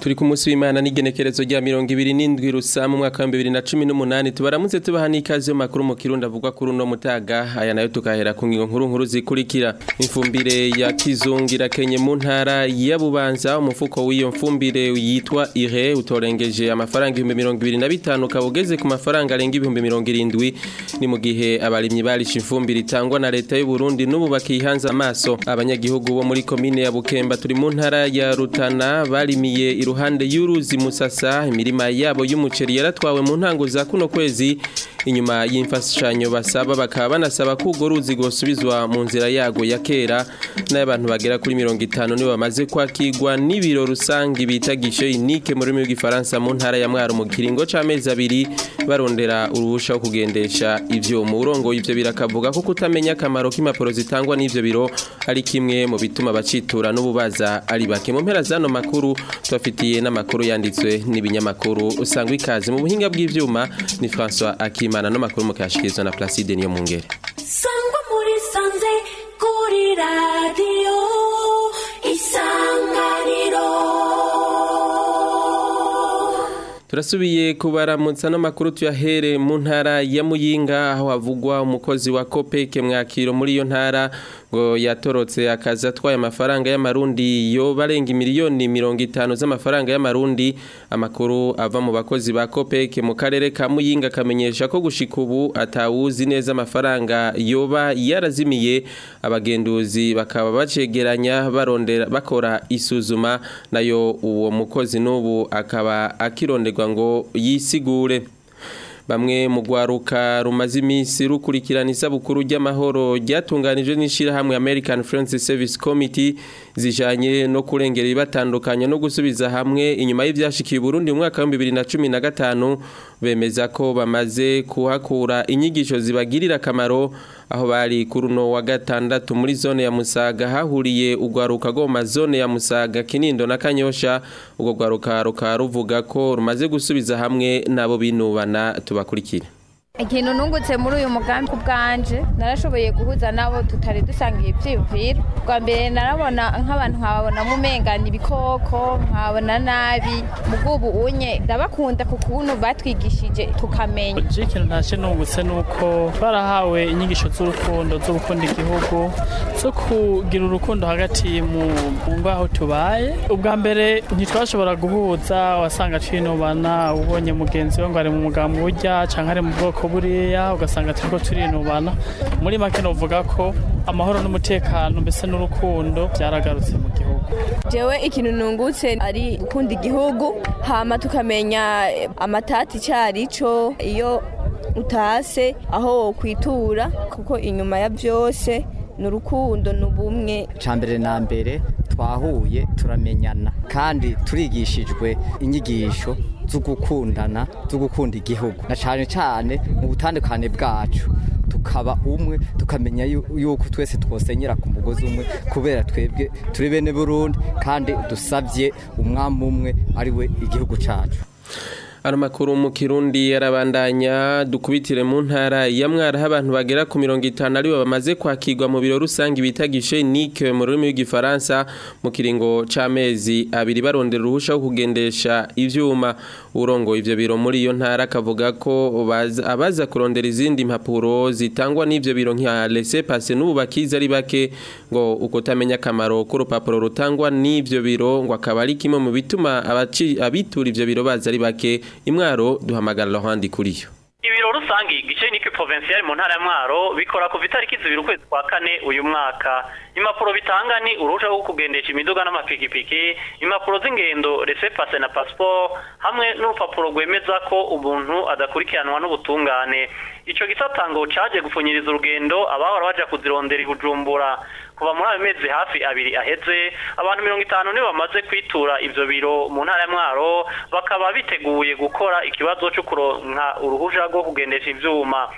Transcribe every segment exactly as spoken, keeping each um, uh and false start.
turi ku munsi w'Imana n'igenekerezo rya mirongo ibiri n'indwi Rusama mu mwaka wa bibiri na cumi n'umunani tubaramutse tubaha n'ikaze makuru mu Kirundi avugwa kuri uno mutaga aya nayo tukahera ku ngingo nkuru nkuru zikurikira. Imfumbire ya kizungira Kenye mu ntara ya Bubanza umufuko w'iyo mfumbire yitwa Ire utorengeje amafaranga ibihumbi mirongo ibiri na bitanu kabugeze ku mafaranga arenga ibihumbi mirongo irindwi ni mu gihe abarimyi barisha imfumbire itangwa na leta y'u Burundi n'ubu bakihanza amaso. Abanyagihugu bo muri komine ya Bukemba turi mu ntara ya Rutana barimiye iruhande y'uruzi Musasa imirima yabo y'umuceri yaratwawe mu ntango za kuno kwezi inyuma y'imfashanyo basaba bakaba banasaba ko ugo ruzi gosubizwa mu nzira yago ya kera n'abantu bagera kuri mirongo itanu nibo bamaze kwakirwa n'ibiro rusangi bitagishe inike mu rurimi rw'igifaransa mu ntara ya Mwaro mu kiringo c'amezi abiri barondera uruhusha wo kugendesha ivyo mu urongo ivyo birakavuga ko kutamenya akamaro k'impapuro zitangwa n'ivyo biro ari kimwe mu bituma bacitura n'ububaza ari bake. Mu mpera zano makuru tufitiye n'amakuru yanditswe n'ibinyamakuru usangwa ikaze mu buhinga bw'ivyuma ni François Akimana no makuru mu kashikizwa na Placide niyo mungere. Sangwa muri sanze kuri radio Isanganiro. Turasubiye kubaramutsa no makuru tuyahere mu ntara ya Muyinga aho havugwa umukozi wa Kopeke Mwakiro muri iyo ntara ngo yatorotse akaza atwaye amafaranga y'amarundi yo barenga miliyoni mirongo itanu z'amafaranga y'amarundi. Amakuru ava mu bakozi ba Kopeke mu karere ka Muyinga kamenyesha ko gushika ubu atawuzi neza amafaranga yoba yarazimiye. Abagenduzi bakaba bacegeranya barondera bakora isuzuma nayo uwo mukozi n'ubu akaba akironderwa ngo yisigure. Bamwe mu gwaruka rumaze iminsi rukurikirana isabukuru ry'amahoro ryatunganijwe n'ishira hamwe American Friends Service Committee zijanye no kurengera ibatandukanya no gusubiza hamwe inyuma y'ivyashikiye Burundi mu mwaka wa bibiri na cumi na gatanu bemeza ko bamaze kuhakura inyigisho zibagirira akamaro aho bari kuri uno wa gatandatu muri zone ya Musaga hahuriye ugwaruka go mazone ya Musaga Kinindo na Kanyosha. Ugo gwaruka ruka ruvuga ko rumaze gusubiza hamwe nabo binubana tubakurikira. Ikintu nungutse muri uyu mugambi kubwanje narashoboye guhuza nabo tutari dusangiye ivyiviro. Kwa mbere narabona nk'abantu nkababona mu mengana ibikoko nkabona nabi mugubu unye ndabakunda kukuntu batwigishije tukamenya. Je ikintu ntashe nungutse nuko twarahawe inyigisho z'urukundo zo gukunda igihugu zo kugira urukundo hagati mu ngaho tubaye. Ubwa mbere ntitwashobora guhuza wasanga twinubana ubonye mugenzi we ngo ari mu mugambi urya canke ari mu bwoko buriya ugasanga turiko turinubana. Muri make novuga ko amahoro n'umutekano mbese n'urukundo byaragarutse mu gihugu. Jewe ikintu nungutse ari gukunda igihugu hama tukamenya amatati cyarico iyo utase aho kwitura kuko inyuma ya byose n'urukundo n'ubumwe. Cambere na mbere twahuye turamenyana kandi turigishijwe inyigisho zo gukundana zo gukunda igihugu na cyane cyane mu butandukane bwacu tukaba umwe tukamenya yuko twese twosenyera ku mugozi umwe kubera twebwe turi bene Burundi kandi dusabye umwami umwe ari we igihugu cacu. Ano makuru mu Kirundi yarabandanya dukubitire mu ntara ya Mwaro abantu bagera ku mirongo itanu ari bamaze kwakirwa mu biro rusangi bitagishe nike mu rurimi rw'igifaransa mu kiringo c'amezi abiri barondera uruhusha wo kugendesha ivyuma. Urongo ivyo biro muri iyo ntara kavuga ko abaza kurondera izindi impapuro zitangwa n'ivyo biro nka laissez passer n'ubu bakiza ari bake ngo ukotamenya akamaro k'urupapuro rutangwa n'ivyo biro ngo akaba ari kimwe mu bituma abitura ivyo biro baza ari bake. Imwaro duhamagara Laurent kuriyo. Ibiro rusangi gice niki provincial mu ntara ya Mwaro bikora ku vitariki zibiri ukwezi kwa kane uyu mwaka. Impapuro bitanga ni uruhusha rwo kugendesha imiduga n'amapikipiki, impapuro z'ingendo laissez passer na passeport hamwe n'urupapuro rwemeza ko umuntu adakurikiranwa n'ubutungane. Ico gisatango caje gupfunyiriza urugendo abahora baja kuzirondera ibujumbura. Kuva muri amezi hafi abiri aheze abantu mirongo itanu nibo bamaze kwitura ivyo biro mu ntara ya Mwaro bakaba biteguye gukora ikibazo cyo kuronka uruhusha rwo kugendesha ivyuma.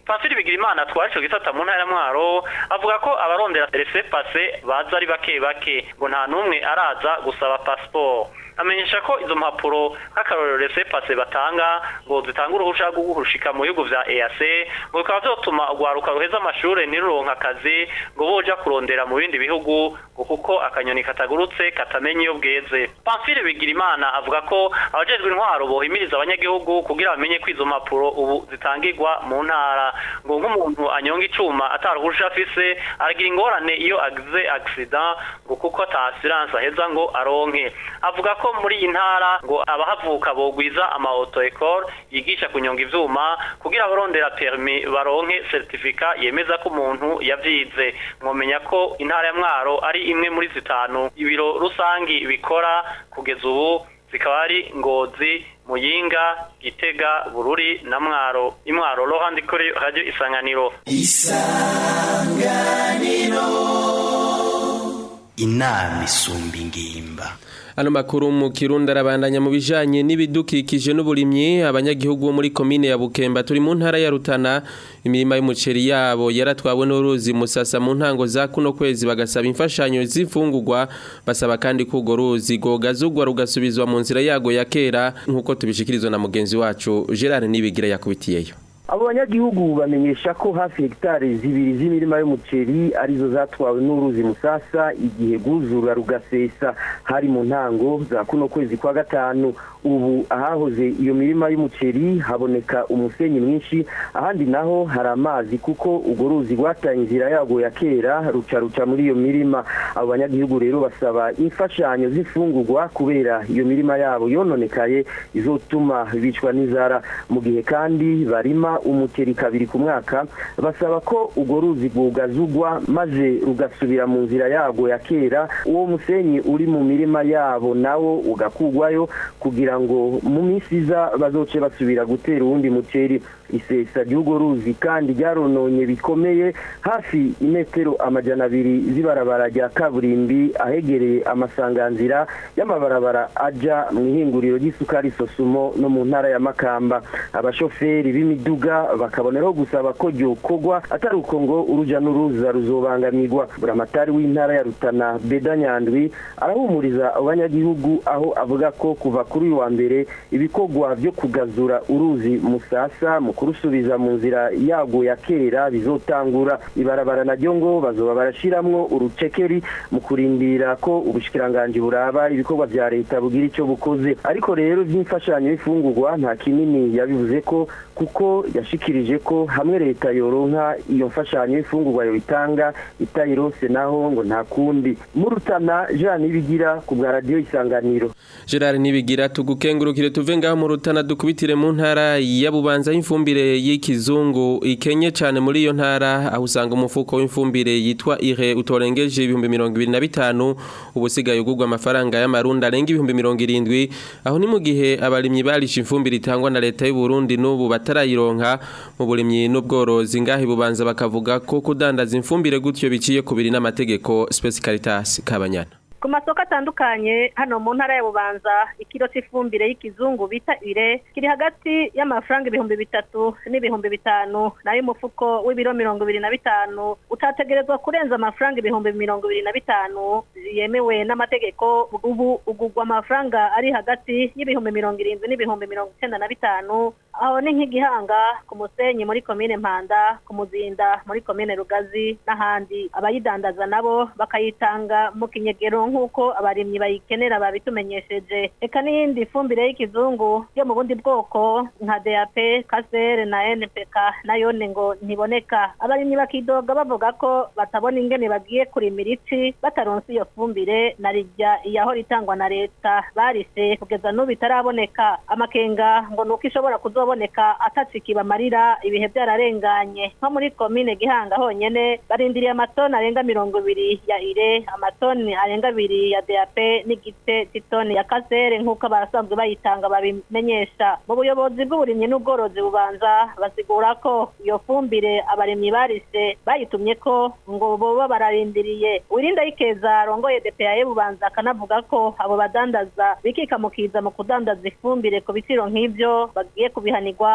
Pamphile Bigirimana twari cyo gisata mu ntara ya Mwaro avuga ko abarondera laissez-passer baza ari bake bake ngo nta numwe araza gusaba passport. Amenyesha ko izo mpapuro nk'akarorero laissez-passer batanga ngo zitanga uruhusha rwo guhushika mu bihugu vya E A C ngo bikaba vyotuma ugwaruka ruheza amashure niruronka akazi ngo boja kurondera mu bindi bihugu ngo kuko akanyoni katagurutse katamenye iyo bweze. Pamphile Bigirimana avuga ko abajejwe intwaro bohimiriza abanyagihugu kugira bamenye ko izo mpapuro ubu zitangirwa mu ntara ngo nk'umuntu anyonga icuma ataruhusha afise aragira ingorane iyo agize accident ngo kuko ata assurance aheza ngo aronke. Avuga ko muri iyi ntara ngo abahavuka bogwiza ama auto école yigisha kunyonga ivyuma kugira abarondera permis baronke certificat yemeza ko umuntu yavyize. Mwomenya ko intara ya Mwaro ari imwe muri zitanu ibiro rusangi bikora kugeza ubu zikaba ari Ngozi, Muyinga, Gitega, Bururi na Mwaro. Imwaro Rohandi kuri Radio Isanganiro. Isanganiro inama isumba ingimba. Ano makuru mu Kirundi arabandanya mu bijanye n'ibidukikije n'uburimyi. Abanyagihugu bo muri komine ya Bukemba turi mu ntara ya Rutana imirima y'umuceri yabo yaratwawe n'uruzi Musasa mu ntango za kuno kwezi bagasaba imfashanyo z'ifungurwa basaba kandi ko ugo ruzi gogazugwa rugasubizwa mu nzira yago ya kera nkuko tubishikirizwa na mugenzi wacu Gerard Nibigira yakubitiyeyo. Abo banyagihugu bamenyesha ko hafi hegitari zibiri z'imirima y'umuceri arizo zatwawe n'uruzi Musasa igihe guzura rugasesa hari mu ntango za kuno kwezi kwa gatanu. Ubu ahahoze iyo mirima y'umuceri haboneka umusenyi mwinshi, ahandi naho hari amazi kuko ugo ruzi rwataye inzira yago ya kera ruca ruca muri iyo mirima. Abo banyagihugu rero basaba imfashanyo z'ifungurwa kubera iyo mirima yabo yononekaye izotuma bicwa n'inzara, mu gihe kandi barima umuceri kabiri ku mwaka. Basaba ko ugo ruzi rwugazugwa maze rugasubira mu nzira yago ya kera, uwo musenyi uri mu mirima yabo nawo ugakugwayo kugira ngo mu minsi iza bazoce basubira gutera uwundi muceri. Isesa ry'ugo ruzi kandi ryarononye bikomeye hafi imetero amajana abiri z'ibarabara rya kaburimbi ahegereye amasanganzira y'amabarabara aja mu ihinguriro ry'isukari Sosumo no mu ntara ya Makamba. Abashoferi b'imiduga bakaboneraho gusaba ko ryokorwa atari uko ngo uruja n'uruza ruzobangamirwa. Buramatari w'intara ya Rutana Beda Nyandwi arahumuriza abanyagihugu aho avuga ko kuva kuri uyu wa mbere ibikorwa byo kugazura uruzi Musasa mu kurusubiza mu nzira yago ya kera bizotangura. Ibarabara naryo ngo bazoba barashiramwo urucekeri mu kurindira ko ubushikiranganje buraba ibikorwa vya leta bugira ico bukoze. Ariko rero by'imfashanyo y'ifungurwa nta kinini yabivuze ko kuko yashikirije ko hamwe leta yoronka iyo mfashanyo y'ifungurwa yo bitanga itayirose naho ngo nta kundi. Mu Rutana Jean Nibigira ku bwa Radio Isanganiro. Gerard Nibigira tugukengurukire tuve ngaho mu Rutana dukubitire mu ntara ya Bubanza y'imfumbire y'ikizungu ikenye cyane muri iyo ntara aho usanga umufuko w'imfumbire yitwa Ire utorengeje ibihumbi mirongo ibiri na bitanu ubusigaye ugurwa amafaranga y'amarundi arenga ibihumbi mirongo irindwi. Aho ni mu gihe abarimyi barisha imfumbire itangwa na leta y'u Burundi n'ubu batarayironka. Mu burimyi n'ubworozi ngaho Bubanza bakavuga ko kudandaza imfumbire gutyo biciye kubiri n'amategeko. Space Caritas Kabanyana. Ku masoko atandukanye hano mu ntara ya Bubanza ikiro cy'ifumbire y'ikizungu bita Ire kiri hagati y'amafaranga ibihumbi bitatu n'ibihumbi bitanu, nayo umufuko w'ibiro mirongo ibiri na bitanu utategerezwa kurenza amafaranga ibihumbi mirongo ibiri na bitanu yemewe n'amategeko. Ubu ugugwa amafaranga ari hagati y'ibihumbi mirongo irindwi n'ibihumbi mirongo icyenda na bitanu. Aho ni nk'igihanga ku Musenyi muri komine Mpanda, ku Muzinda muri komine Rugazi n'ahandi. Abayidandaza nabo bakayitanga mu kinyegero nk'uko abarimyi bayikenera babitumenyesheje. Eka n'iyindi fumbire y'ikizungu yo mu bundi bwoko nka D A P, K S R na N P K nayone ngo ntiboneka. Abarimyi bakidoga bavuga ko batabona ingene bagiye kurimira ici bataronse iyo fumbire na rijya iyaho ritangwa na leta barise kugeza n'ubu itaraboneka. Amakenga ngo nuko ishobora kuzoboneka ataciki bamarira ibihe byararenganye. Nko muri komine Gihanga honyene barindiriye amatoni arenga mirongo ibiri ya Ire, amatoni arenga ya D A P n'igice titoni ya K S R nk'uko barasanzwe bayitanga babimenyesha. Mu buyobozi bw'uburimyi n'ubworozi Bubanza basigura ko iyo fumbire abarimyi barise bayitumye ko ngo boba bararindiriye. Wirinda Ikeza rongoye D P A Bubanza akanavuga ko abo badandaza bikikamukiza mu kudandaza ifumbire ku biciro nk'ivyo bagiye kubihanirwa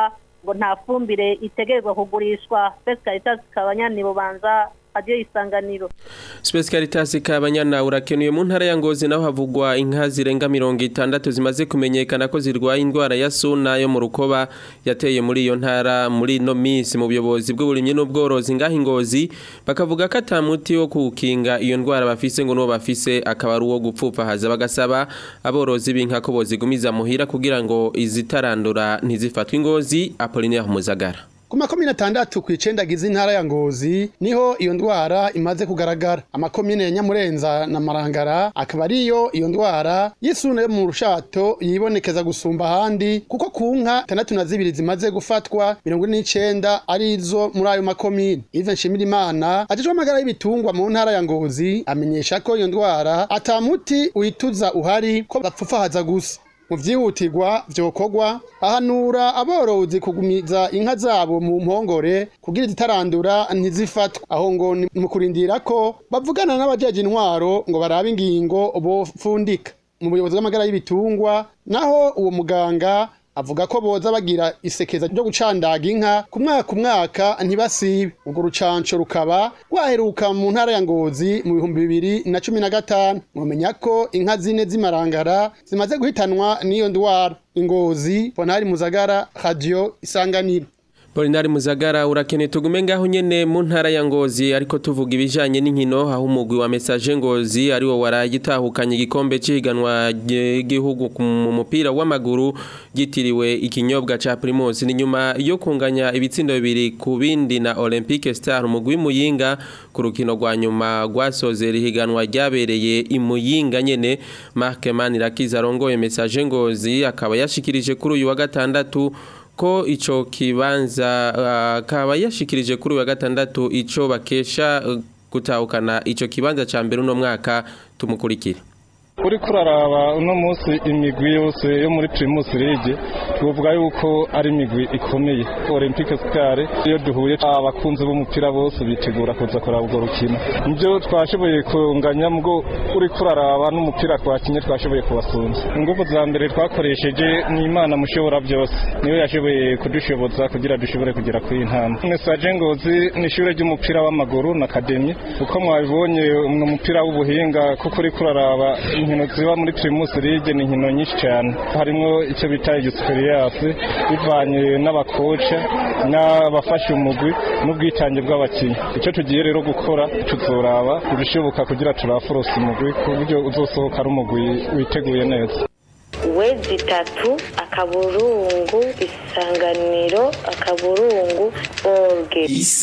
ngo nta fumbire itegerezwa kugurishwa Space Caritas Kabanyani Bubanza adiyo isanganiro. Space Caritas Kabanyana urakenuye mu ntara ya Ngozi naho havugwa inka zirenga mirongo itandatu zimaze kumenyekana ko zirwaye indwara ya suna yo mu rukoba yateye muri iyo ntara muri no minsi mu buyobozi bw'uburimyi n'ubworozi ngaho Ngozi bakavuga ko atamuti wo kukinga iyo ndwara bafise ngo no bafise akaba ari uwo gupfupa haza bagasaba aborozi b'inka ko bozigumiza muhira kugira ngo izitarandura ntizifatwe Ngozi. Apollinaire Muzagara. Ku makomine atandatu kw'icenda gize intara ya Ngozi niho iyo ndwara imaze kugaragara. Amakomine ya Nyamurenza na Marangara akaba ariyo iyo ndwara y'isuna yo mu rushato yibonekeza gusumba ahandi kuko ku nka tandatu na zibiri zimaze gufatwa mirongo ine n'icenda arizo muri ayo makomine. Ivan Shimirimana ajejwe amagara y'ibitungwa mu ntara ya Ngozi amenyesha ko iyo ndwara atamuti uyituza uhari ko bapfufahaza gusa. Mu vyihutirwa vyokorwa ahanura aborozi kugumiza inka zabo mu mpongore kugira zitarandura ntizifatwe. Aho ngo ni mu kurindira ko bavugana n'abajeje intwaro ngo barabe ingingo bofundika. Mu buyobozi bw'amagara y'ibitungwa naho uwo muganga avuga ko boza bagira isekeza ryo gucandaga inka ku mwaka ku mwaka ntibasibe. Ubwo rucanco rukaba rwaheruka mu ntara ya Ngozi mu bihumbi bibiri na cumi na gatanu. Mwomenya ko inka zine z'imarangara zimaze guhitanwa n'iyo ndwara. Ngozi, Ponari Muzagara, Radio Isanganiro. Polinari Muzagara urakene tugume ngaho nyene mu ntara ya Ngozi ariko tuvuga ibijanye n'inkino aho umugwi wa Message Ngozi ari wo waragitahukanye igikombe cihiganwa gihugu mu mupira w'amaguru gitiriwe ikinyobwa ca Primus ni nyuma yo kunganya ibitsindo bibiri ku bindi na Olympique Star umugwi Muyinga ku rukino rwa nyuma rwasoze rihiganwa ryabereye imuyinga nyene. Mark Manirakiza arongoye Message Ngozi akaba yashikirije kuri uyu wa gatandatu ko ico kibanza akaba uh, yashikirije kuri wa gatandatu ico bakesha uh, gutahukana ico kibanza ca mbere uno mwaka. Tumukurikira. Kuri kuraraba uno munsi imigwi yose yo muri Primus League tuvuga yuko ari imigwi ikomeye. Olympique Star iyo duhuye abakunzi b'umupira bose bitegura kuza kuraba urwo rukino. Nibyo twashoboye kunganya mgo uri kuraraba n'umupira twakinye twashoboye kubasumba. Ingufu za mbere twakoresheje ni Imana mushobora byose. Niyo yashoboye kudushoboza kugira dushobore kugera ku intama. Message Ngozi ni ishure ry'umupira w'amaguru na academy uko mwabibonye mu mupira w'ubuhinga kuko uri kuraraba inkino ziba muri Primus League ni inkino nyinshi cyane. Harimo icyo bita experience bivanye n'abakocha n'abafasha umugwi n'ubwitange bw'abakinyi. Icyo tugiye rero gukora tuzoraba ibishoboka kugira turaforosa umugwi ku buryo uzosohoka ari umugwi witeguye neza. Wezi tatu akaburungu isanganiro akaburungu orge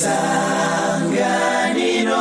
isanganiro.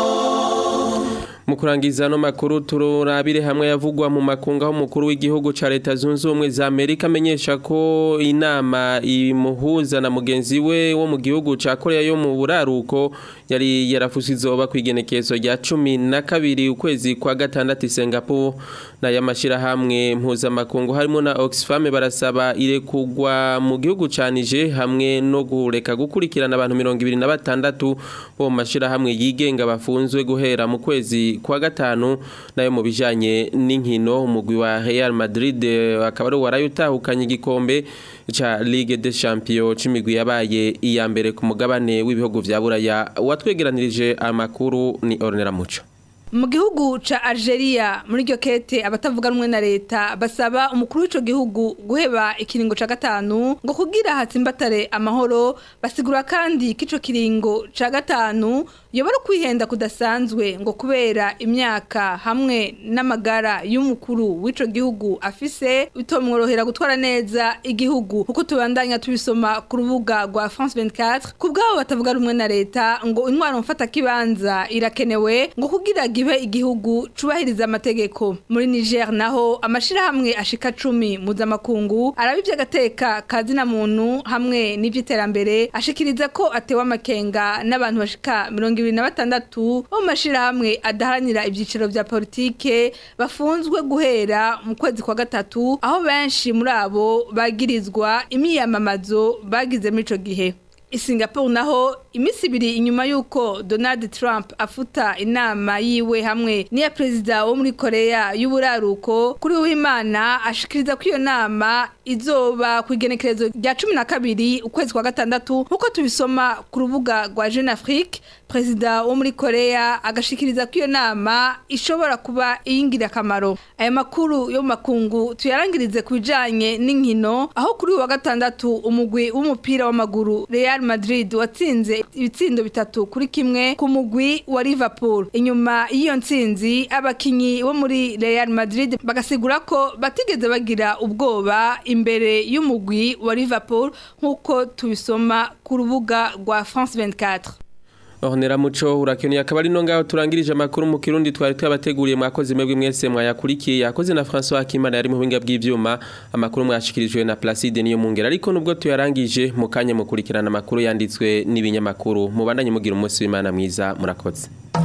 Mukurangiza no makuru tururabire hamwe yavugwa mu makunga ho mukuru w'igihugu ca Leta Zunze Ubumwe za Amerika amenyesha ko inama imuhuza na mugenzi we wo mu gihugu ca Korea yo mu buraruko yari yarafusi zoba kwigenekezo rya cumi na kabiri ukwezi kwa gatandatu Singapore na yamashira hamwe mpuza makungu harimo na Oxfam barasaba irekugwa mu gihugu ca Niger hamwe no gureka gukurikirana abantu mirongo ibiri na batandatu bo mashira hamwe yigenga bafunzwe guhera mu kwezi kwa gatanu nayo mu bijanye n'inkino umugwi wa Real Madrid akaba ari warayutahukanye igikombe cha Ligue des Champions c'imigwi yabaye iya mbere ku mugabane w'ibihugu vya Buraya. Watwegeranirije amakuru ni Ornera Muco. Mu gihugu ca Algeria muri ryo kete abatavuga rumwe na leta basaba umukuru w'ico gihugu guheba ikiringo ca gatanu ngo kugira hatsimbatare amahoro. Basigura kandi kico kiringo ca gatanu yobara kwihenda kudasanzwe ngo kubera imyaka hamwe n'amagara y'umukuru w'ico gihugu afise bitomworohera gutwara neza igihugu. Uko tubandanya tubisoma ku rubuga rwa France vingt-quatre kubgabo batavuga rumwe na leta ngo intwaro mfata kibanza irakenewe ngo kugira gibe igihugu cubahiriza amategeko. Muri Niger naho amashira hamwe ashika cumi mpuzamakungu arabivye agateka kazina muntu hamwe n'ivyiterambere ashikiriza ko atewa amakenga n'abantu bashika mirongo ibiri na batandatu bo mashira hamwe adaharanira ibyiciro vya politike bafunzwe guhera mu kwezi kwa gatatu aho benshi muri abo bagirizwa imiyamamazo bagize muri ico gihe. i Singapore naho imisi ibiri inyuma yuko Donald Trump afuta inama yiwe hamwe niya perezida wo muri Korea y'uburaruko kuri w'Imana ashikiriza ko iyo nama izoba kwigenekerezo rya cumi na kabiri ukwezi kwa gatandatu nkuko tubisoma ku rubuga rwa Jeune Afrique. Perezida wo muri Korea agashikiriza ko iyo nama ishobora kuba iyingira akamaro. Aya makuru yo makungu tuyarangirize kubijanye n'inkino aho kuri wa gatandatu umugwi w'umupira w'amaguru Real Madrid watsinze ibitsindo bitatu kuri kimwe ku mugwi wa Liverpool. Inyuma y'iyo ntsinzi abakinyi bo muri Real Madrid bagasigura ko batigeze bagira ubwoba imbere y'umugwi wa Liverpool nkuko tubisoma ku rubuga rwa France vingt-quatre. Ornera muco urakeni akabari no ngaho turangirije amakuru mu Kirundi twari twabateguriye mwakoze mwebwe mwese mwayakurikiye yakoze na François Akimana yari mu buhinga bw'ivyuma amakuru mwashikirijwe na Placide niyo mungera ariko nubwo tuyarangije mu kanya mukurikirana amakuru yanditswe n'ibinyamakuru mubandanye mugira umunsi w'Imana mwiza murakoze.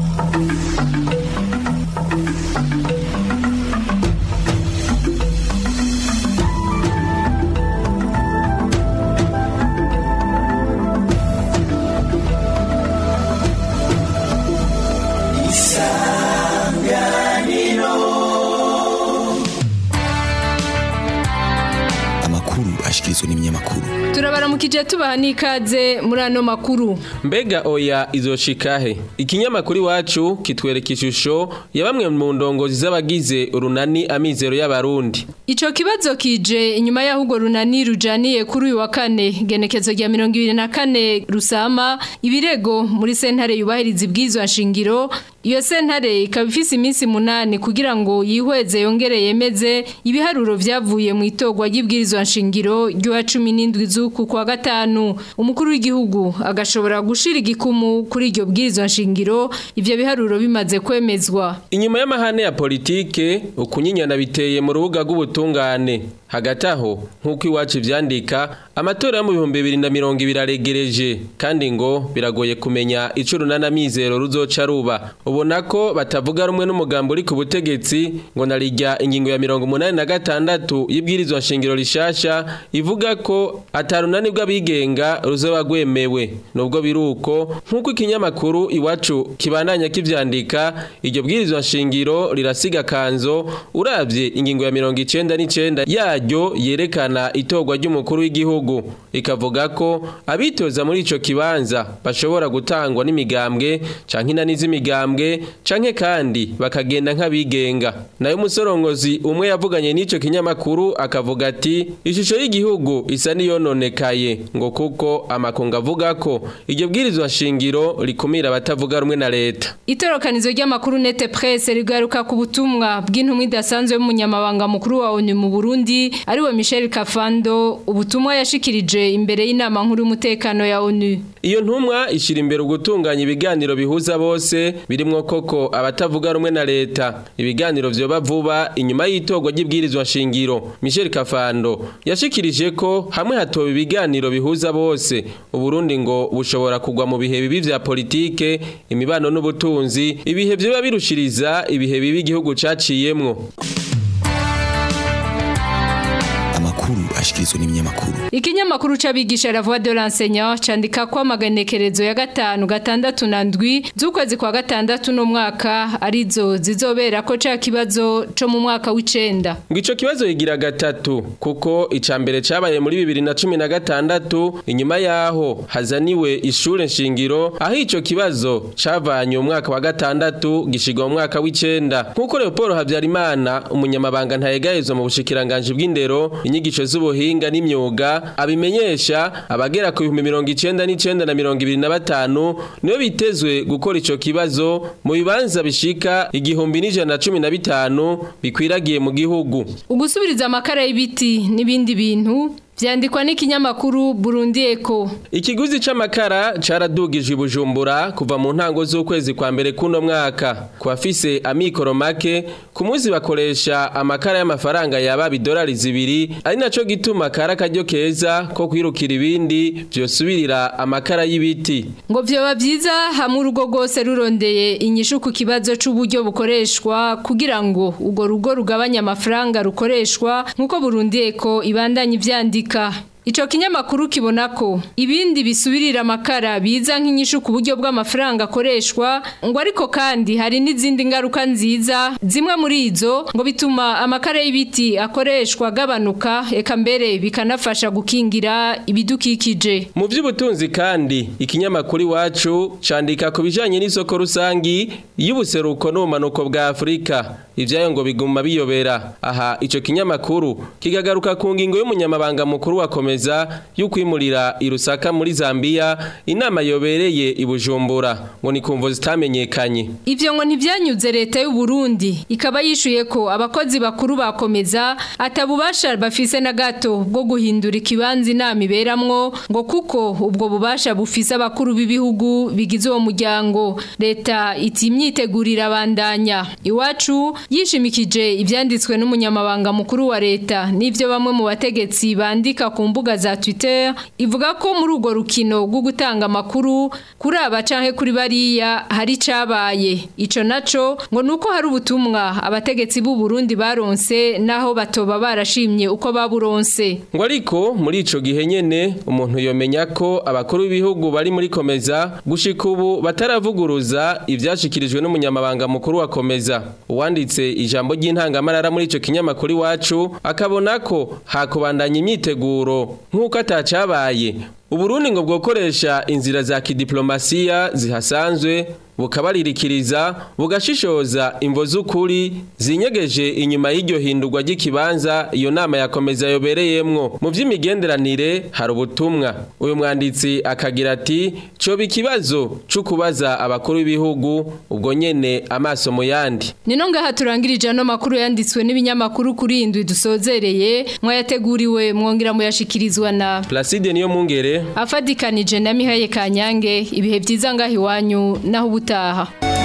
ashikirizwa n'ibinyamakuru. Turabaramukije tubaha nikaze muri ano makuru. Mbega oya izoshikahe. Ikinyamakuru wacu kitwereka ishusho ya bamwe mu ndongozi z'abagize urunani amizero y'abarundi. Ico kibazo kije inyuma ya hugo runani rujaniye kuri uyu wa kane genekezo rya mirongo ibiri na kane rusama ibirego muri sentare yubahiriza ibwizwa nshingiro. Iyo sentare ikaba ifise iminsi munani kugira ngo yihweze yongere yemeze ibiharuro vyavuye mu itogwa ry'ibwirizwa nshingiro ryo cumi n'indwi z'uku kwa gatanu. Umukuru w'igihugu agashobora gushira igikumu kuri iryo bwirizwa nshingiro ivyo biharuro bimaze kwemezwa. Inyuma y'amahane ya politike ukunyinyana biteye mu rubuga rw'ubutungane. Hagati aho nk'uko iwacu vyandika amatora yo mu bihumbi bibiri na mirongo ibiri aregereje kandi ngo biragoye kumenya ico runana mizero ruzoca ruba. Ubona ko batavuga rumwe n'umugambo uri ku butegetsi ngo narijya ingingo ya mirongo umunani na gatandatu y'ibwirizwa nshingiro rishasha ivuga ko atarunani bw'abigenga ruzoba gwemewe. Nubwo biruko nk'uko ikinyamakuru iwacu kibandanya kivyandika iryo bwirizwa nshingiro rirasiga kanzo uravye ingingo ya mirongo icenda n'icenda ya ryo yerekana itogwa ry'umukuru w'igihugu ikavuga ko abitoza muri ico kibanza bashobora gutangwa n'imigambwe canke inani z'imigambwe canke kandi bakagenda nk'abigenga. Nayo umusorongozi umwe yavuganye n'ico kinyamakuru akavuga ati ishusho y'igihugu isa niyononekaye ngo kuko amakunga avuga ko iryo bwirizwa shingiro rikumira abatavuga rumwe na leta. Itorokanizo ry'amakuru Nete Presse rigaruka ku butumwa bw'intumwa idasanzwe y'umunyamabanga mukuru wa ONU mu Burundi ariwe Michel Kafando ubutumwa yashikirije imbere y'inama nkuru y'umutekano ya ONU. Iyo ntumwa ishira imbere ugutunganya ibiganiro bihuza bose birimwo koko abatavuga rumwe na leta. Ibiganiro vyoba vuba inyuma y'itogwa ry'ibwirizwa nshingiro. Michel Kafando yashikirije ko hamwe hatoba ibiganiro bihuza bose Uburundi ngo bushobora kugwa mu bihe bibi vya politike imibano n'ubutunzi ibihe vyoba birushiriza ibihe bibi igihugu caciyemwo. Amakuru ashikirizwa n'ibinyamakuru. Ikinyamakuru c'abigisha La Voix de l'enseignant candika ko amaganekerezo ya gatanu gatandatu na ndwi z'ukwezi kwa gatandatu no mwaka arizo zizobera ko ca kibazo co mu mwaka w'icenda. Ngico kibazo yigira gatatu kuko icambere cabaye muri bibiri na cumi na gatandatu inyuma yaho hazaniwe ishure nshingiro aho ico kibazo cavanye umwaka wa gatandatu gishigwa mu mwaka w'icenda. Nkuko Leopold Habyarimana umunyamabanga ntayegayezwa mu bushikiranganje bw'indero inyigisho z'ubuhinga n'imyuga abimenyesha abagera ku bihumbi mirongo icenda n'icenda na mirongo ibiri na batanu niyo bitezwe gukora ico kibazo mu bibanza bishika igihumbi n'ijana na cumi na bitanu bikwiragiye mu gihugu. Ugusubiriza amakara y'ibiti n'ibindi bintu vyandikwa n'ikinyamakuru Burundi Eco. Ikiguzi c'amakara caradugije Bujumbura kuva mu ntango z'ukwezi kwa mbere kuno mwaka. Ku bafise amikoro make ku munsi bakoresha amakara y'amafaranga yaba bidolari zibiri ari naco gituma kara karyo keza ko kwirukira ibindi vyosubirira amakara y'ibiti. Ngo vyoba vyiza hamwe urugo rwose rurondeye inyishu ku kibazo c'uburyo bukoreshwa kugira ngo ugo rugo rugabanya amafaranga rukoreshwa nkuko Burundi Eco ibandanye ivyandika. ico kinyamakuru kibona ko ibindi bisubirira amakara biza nk'inyishu ku buryo bw'amafaranga akoreshwa ngo ariko kandi hari n'izindi ngaruka nziza zimwe muri izo ngo bituma amakara y'ibiti akoreshwa gabanuka eka mbere bikanafasha gukingira ibidukikije. Mu by'ubutunzi kandi ikinyamakuru iwacu candika ku bijanye n'isoko rusangi y'ubuseruko n'ubumanuko bwa Afrika. Ivyayo ngo biguma biyobera. Aha ico kinyamakuru kigagaruka ku ngingo y'umunyamabanga mukuru wakomeza y'ukwimurira i Lusaka muri Zambia inama yobereye i Bujumbura ngo ni kumvo zitamenyekanye. Ivyo ngo ntivyanyuze leta y'u Burundi ikaba yishuye ko abakozi bakuru bakomeza atabubasha bafise na gato bwo guhindura ikibanza inama iberamwo ngo kuko ubwo bubasha bufise abakuru b'ibihugu bigize uwo muryango. Leta iti imyitegurira bandanya. Iwacu yishimikije ivyanditswe n'umunyamabanga mukuru wa leta n'ivyo bamwe mu bategetsi bandika ku mbuga za Twitter ivuga ko muri ugo rukino rwo gutanga amakuru kuri aba canke kuri bariya hari cabaye. Ico naco ngo nuko hari ubutumwa abategetsi b'u Burundi baronse naho batoba barashimye uko baburonse. Ngo ariko muri ico gihe nyene umuntu yomenya ko abakuru b'ibihugu bari muri komeza gushika ubu bataravuguruza ivyashikirijwe n'umunyamabanga mukuru wa komeza. Uwanditse ijambo ry'intangamarara muri ico kinyamakuru iwacu akabona ko hakubandanya imyiteguro nk'uko atacabaye. Uburundi ngo bwokoresha inzira za kidiplomasiya zihasanzwe bukabaririkiriza bugashishoza imvo z'ukuri zinyegeje inyuma y'iryo hindurwa ry'ikibanza iyo nama yakomeza yobereyemwo. Mu vy'imigenderanire hari ubutumwa. Uyu mwanditsi akagira ati coba ikibazo cyo kubaza abakuru b'ibihugu ubwo nyene amaso mu yandi. Nino ngaha turangirije no makuru yanditswe n'ibinyamakuru kuri indwi dusozereye mwayateguriwe mwongera muyashikirizwa na Placide niyo mungere afadikanije na Mihaye Kanyange. Ibihe byiza ngahi wanyu naho ubutaha.